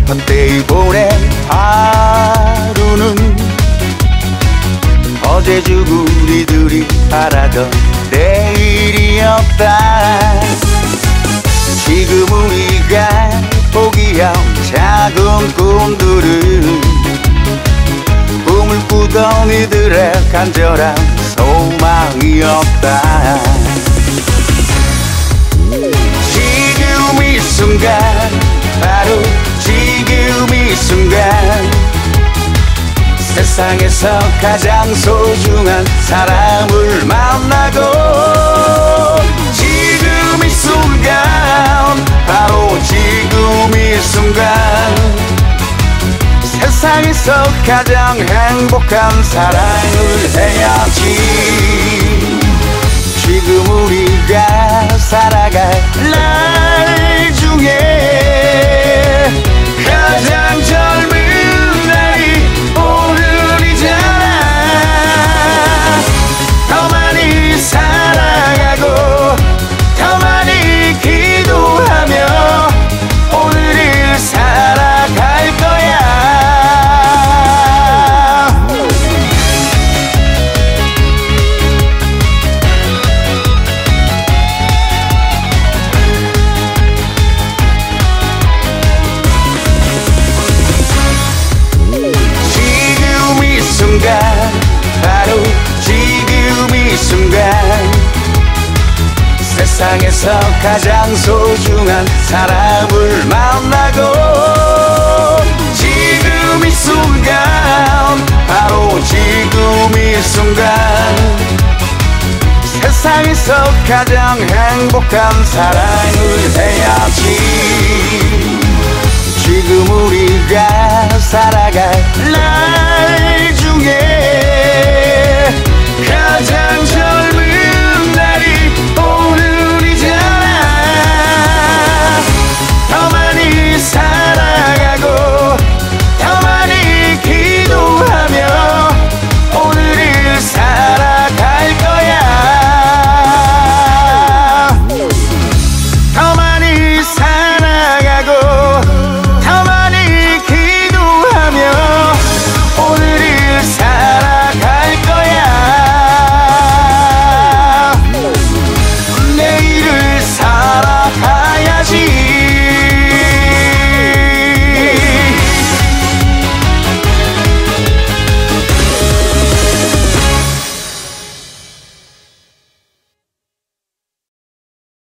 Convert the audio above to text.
헛되이 보낸 하루는 어제 죽은 우리들이 바라던 내일이었다. 지금 우리가 포기한 작은 꿈들은 꿈을 꾸던 이들의 간절한 소망이었다. 지금 이 순간, 바로 지금 이 순간, 세상에서 가장 소중한 사람을 만나고, 지금 이 순간, 바로 지금 이 순간, 세상에서 가장 행복한 사랑을 해야지. 지금 우리가 살아갈 날 중에 가장 젊은 날이 오늘이잖아. 더 많이 사랑하고 더 많이 기도하며 오늘을 살아갈 거야. 바로 지금 이 순간, 세상에서 가장 소중한 사람을 만나고, 지금 이 순간, 바로 지금 이 순간, 세상에서 가장 행복한 사랑을 해야지. 지금 우리가 살아갈 날 중에